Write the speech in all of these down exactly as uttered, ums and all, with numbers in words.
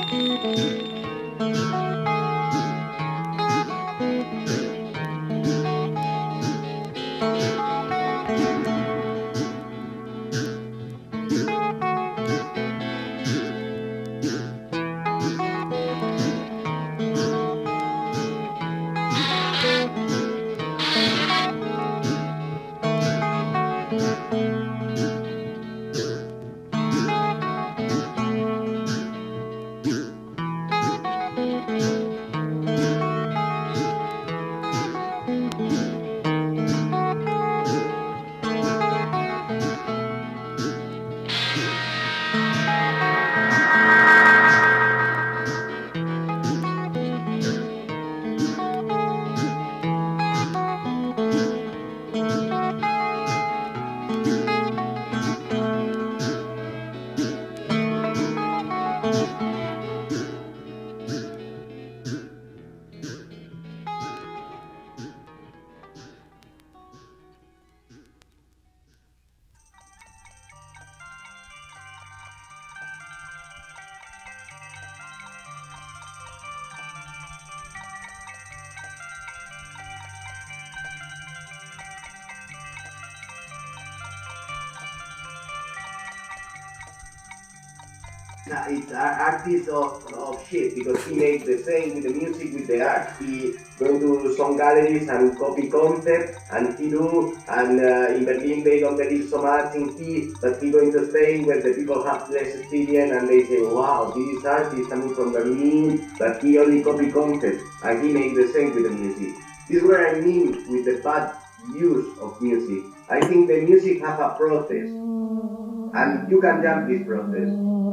Uh, it's an artist of, of shit because he makes the same with the music with the art. He going to some galleries and copy concept and he do and uh, in Berlin they don't believe so much in he, but he going to Spain where the people have less experience and they say, wow, this artist coming from Berlin, but he only copy concept and he makes the same with the music. This is what I mean with the bad use of music. I think the music has a process and you can jump this process.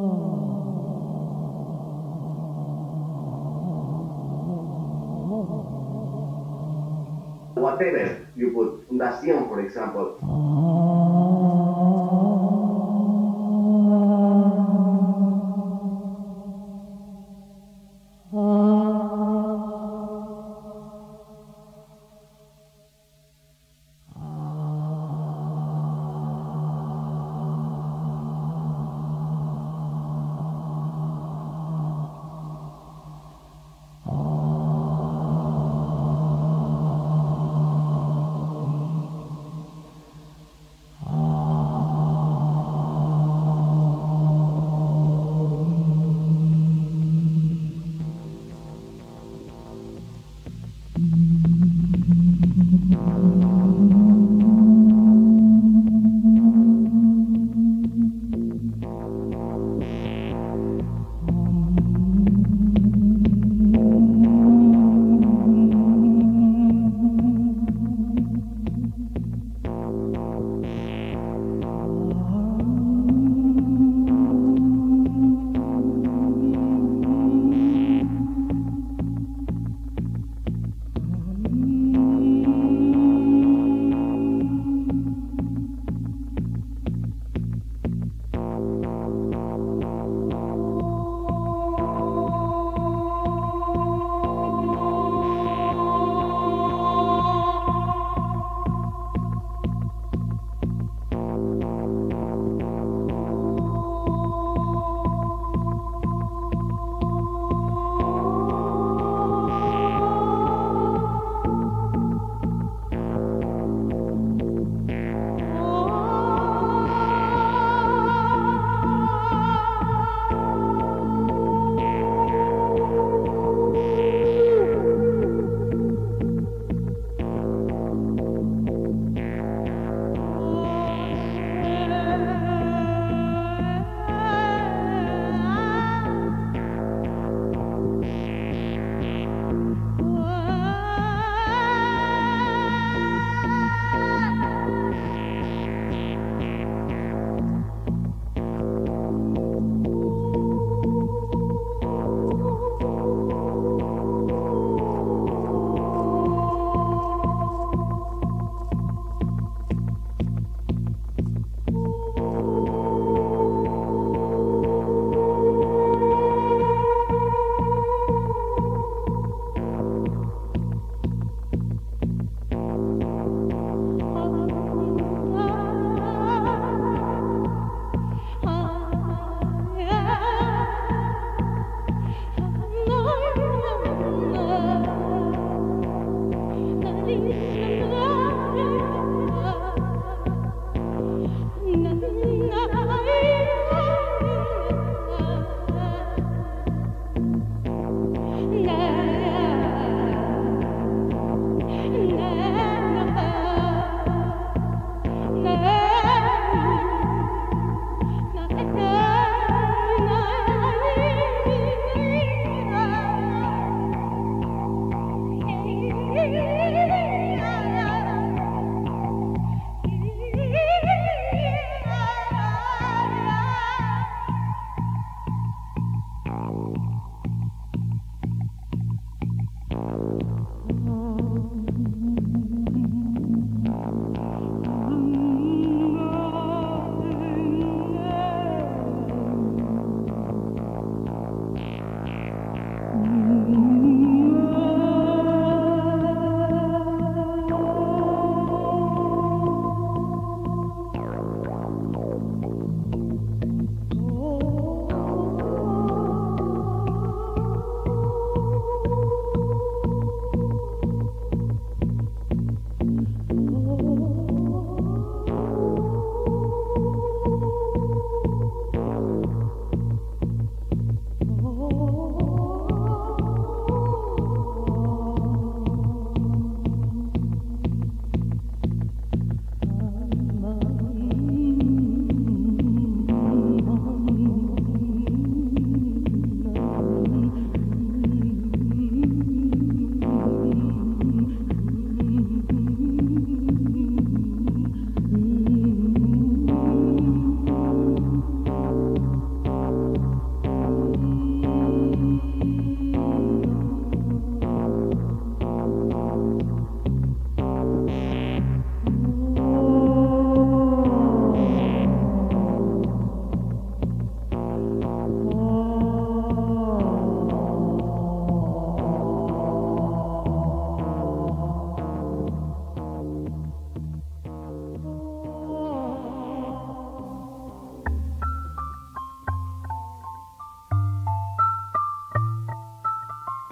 Whatever you put, Fundación, for example.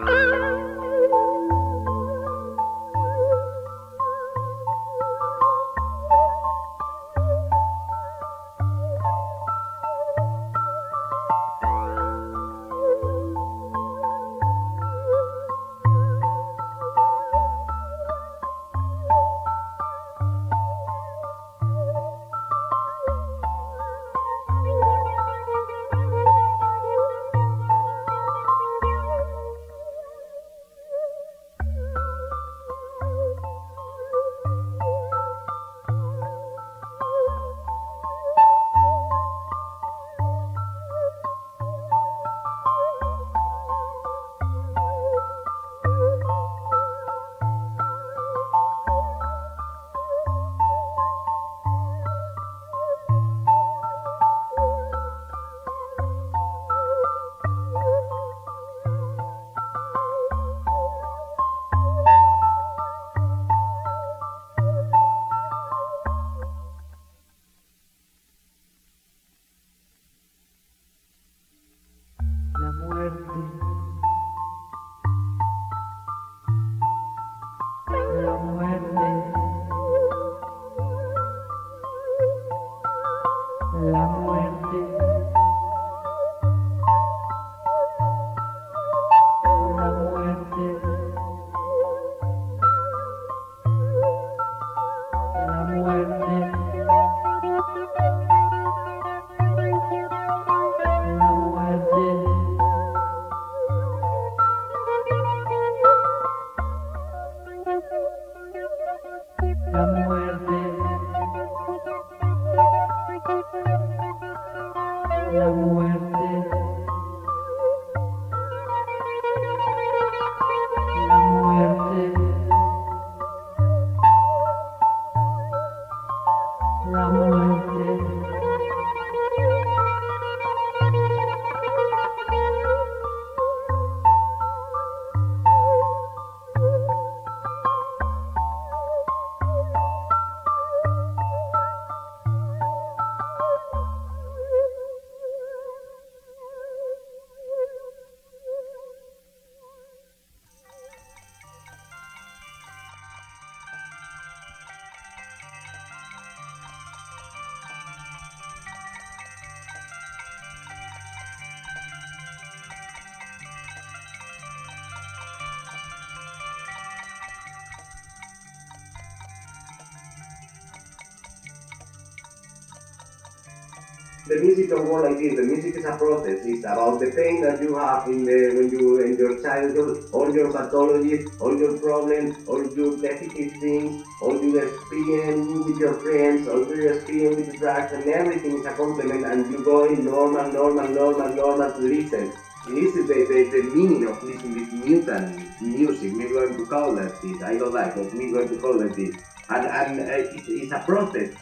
The music don't work like this. The music is a process. It's about the pain that you have in the when you in your childhood, all your pathologies, all your problems, all your negative things, all your experience with your friends, all your experience with the drugs, and everything is a complement. And you go in normal, normal, normal, normal to listen. This is the, the, the meaning of listening this mutant music. We're going to call that this. I don't like it. We're going to call it this. And and uh, it's, it's a process.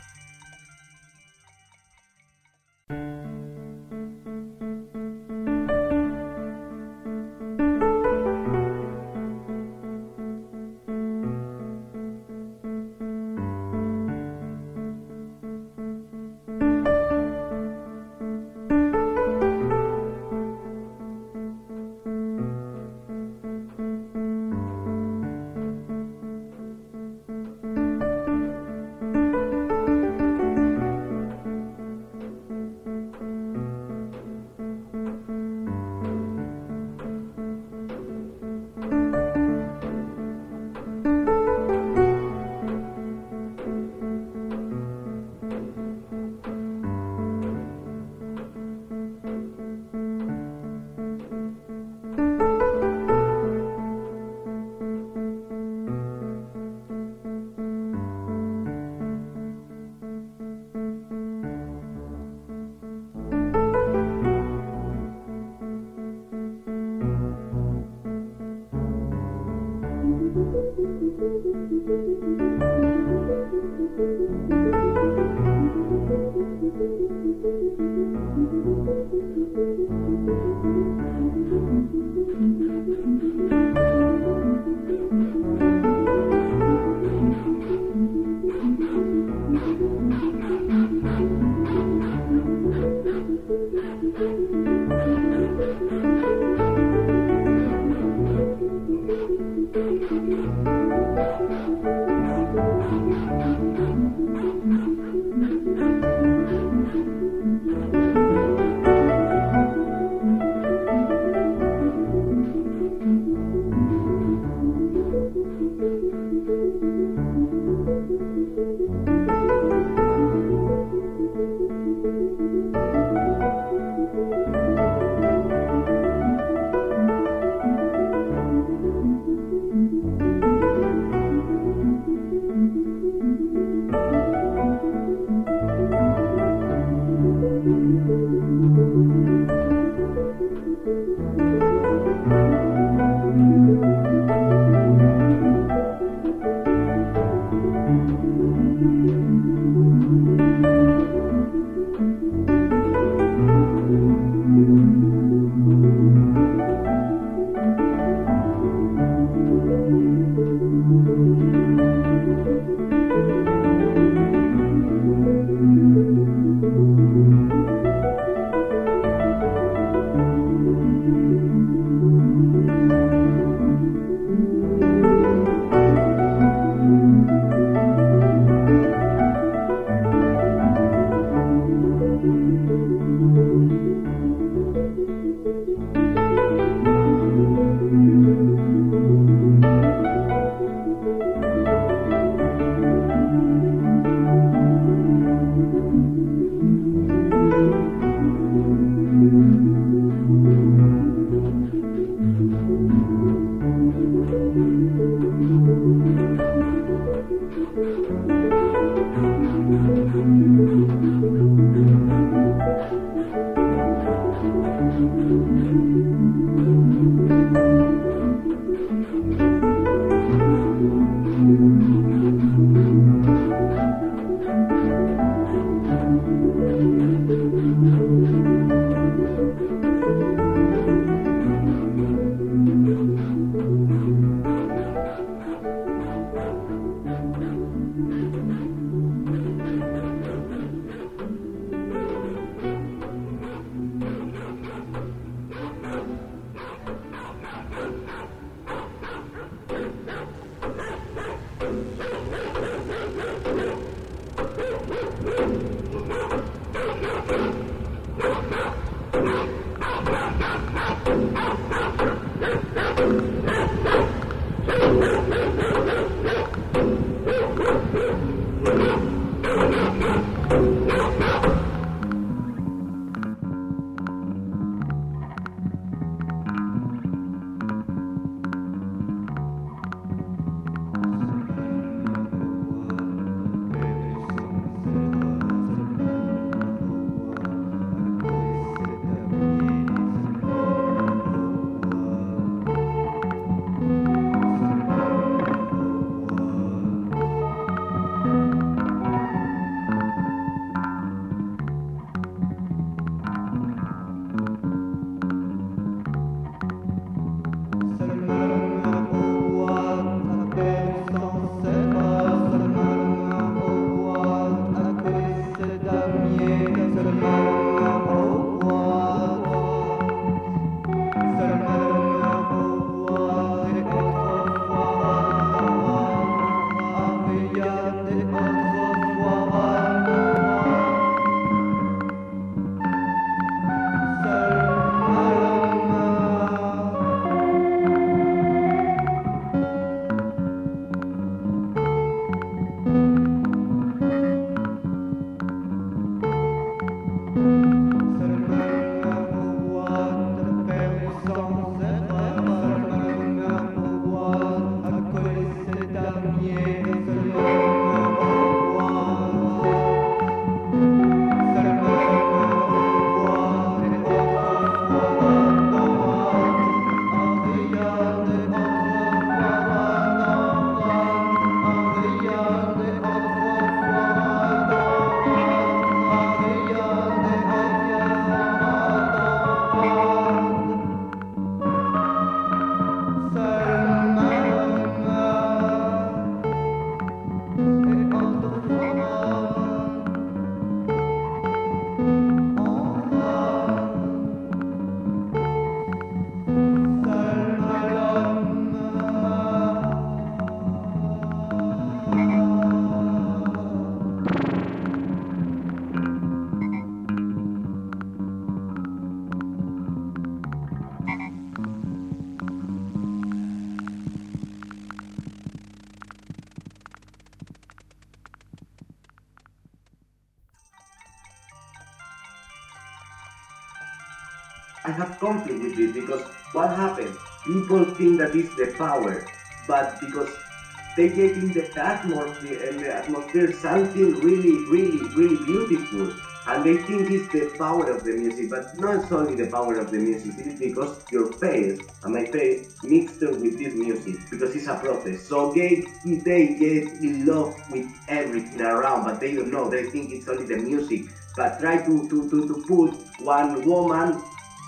I have conflict with this because what happened? People think that it's the power, but because they get in the atmosphere and the atmosphere something really, really, really beautiful. And they think it's the power of the music, but not only the power of the music, it's because your face and my face mixed with this music, because it's a process. So they, they get in love with everything around, but they don't know, they think it's only the music. But try to, to, to, to put one woman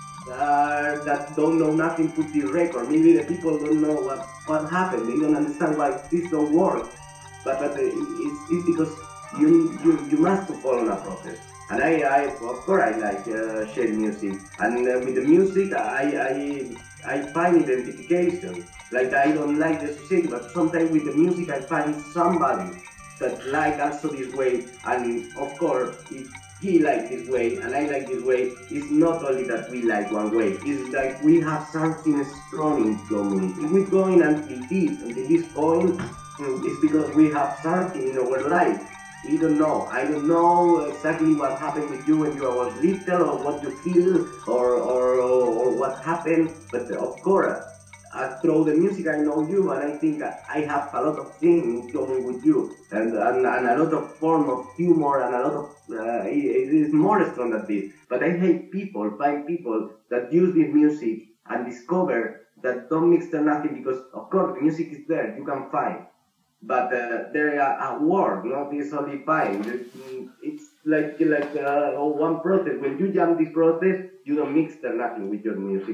uh, that don't know nothing put the record. Maybe the people don't know what, what happened, they don't understand why this don't work. But, but it's, it's because you, you, you must follow a process. And I, I, of course, I like uh, share music. And uh, with the music, I, I, I find identification. Like I don't like the society, but sometimes with the music, I find somebody that like also this way. And of course, if he like this way and I like this way, it's not only that we like one way. It's like we have something strong in common. If we're going until this, until this point, it's because we have something in our life. We don't know. I don't know exactly what happened with you when you were little, or what you feel, or or, or what happened. But of course, uh, through the music, I know you, and I think I have a lot of things in common with you, and, and, and a lot of form of humor, and a lot of uh, it, it is more strong than this. But I hate people, find people that use this music and discover that don't mix to nothing, because of course the music is there, you can find. But uh, there are a word, not this only fine. It's like like uh, one process. When you jump this process, you don't mix the nothing with your music.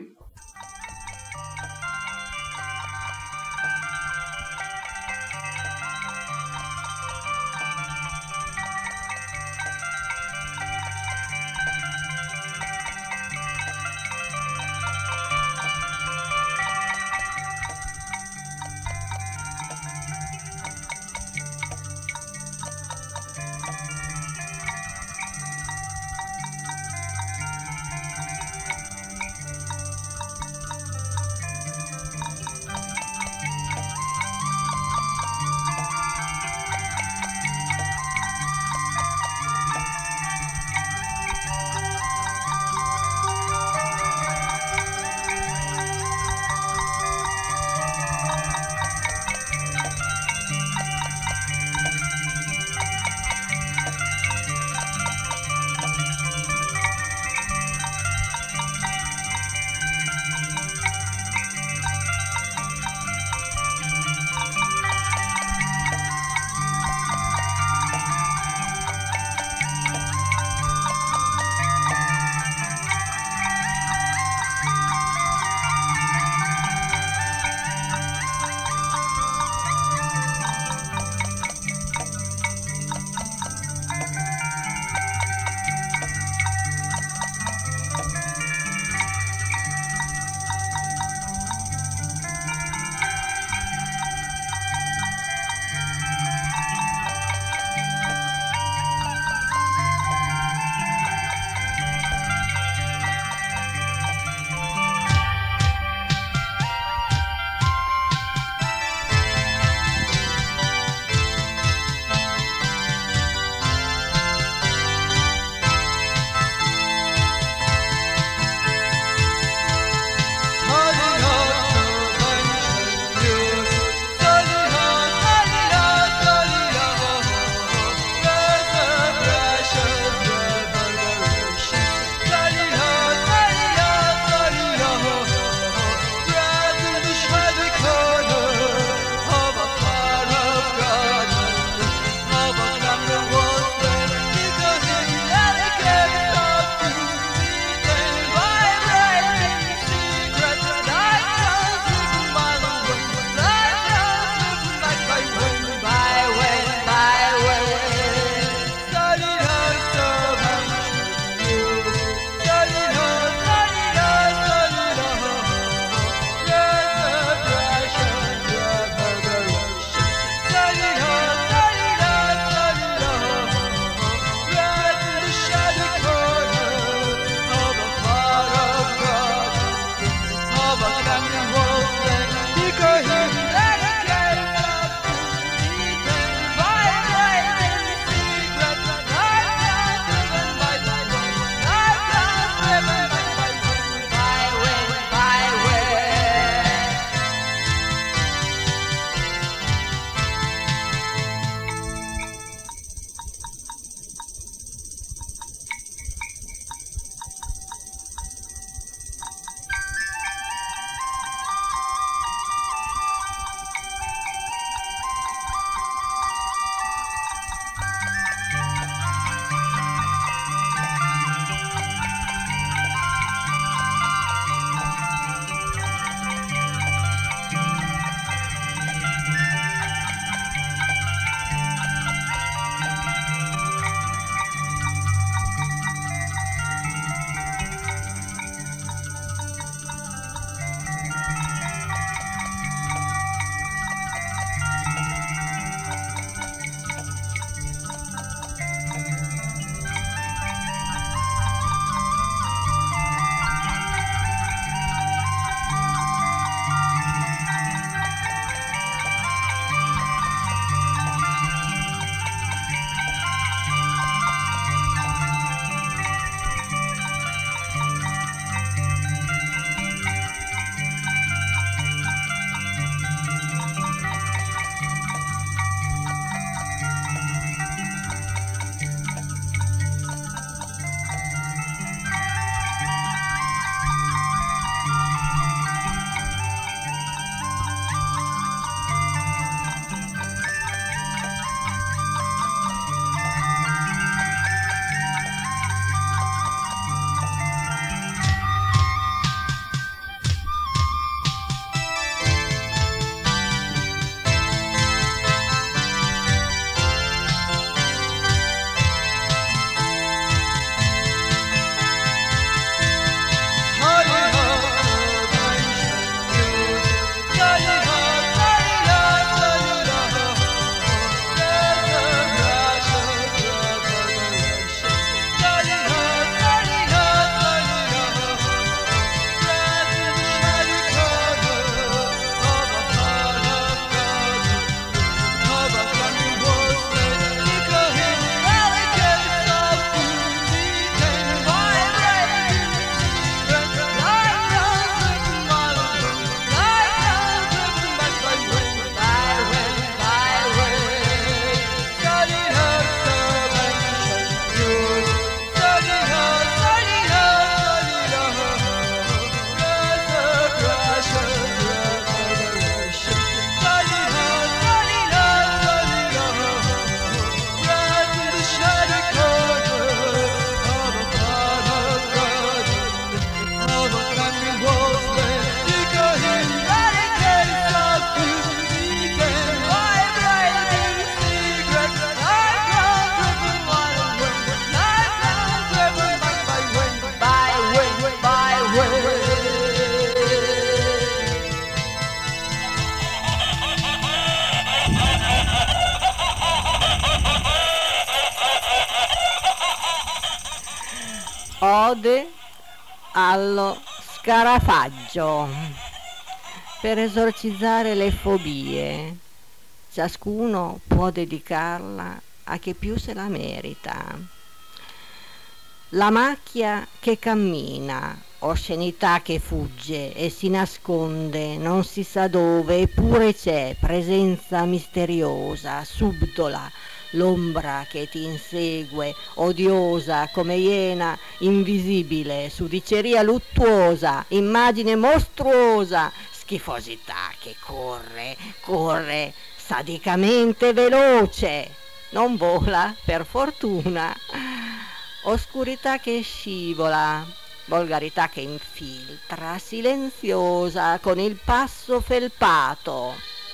Ode allo scarafaggio per esorcizzare le fobie. Ciascuno può dedicarla a chi più se la merita. La macchia che cammina, oscenità che fugge e si nasconde, non si sa dove, eppure c'è presenza misteriosa, subdola, l'ombra che ti insegue, odiosa come iena, invisibile, sudiceria luttuosa, immagine mostruosa, schifosità che corre, corre, sadicamente veloce, non vola, per fortuna. Oscurità che scivola, volgarità che infiltra, silenziosa, con il passo felpato.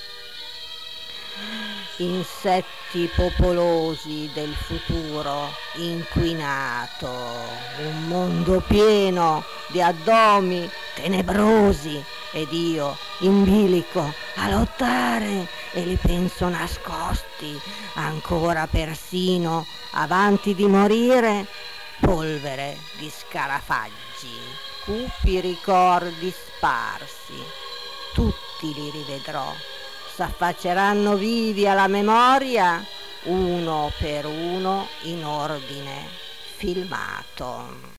Insetti popolosi del futuro inquinato, un mondo pieno di addomi tenebrosi ed io in bilico a lottare e li penso nascosti, ancora persino avanti di morire, polvere di scarafaggi, cupi ricordi sparsi, tutti li rivedrò, s'affacceranno vivi alla memoria, uno per uno in ordine filmato.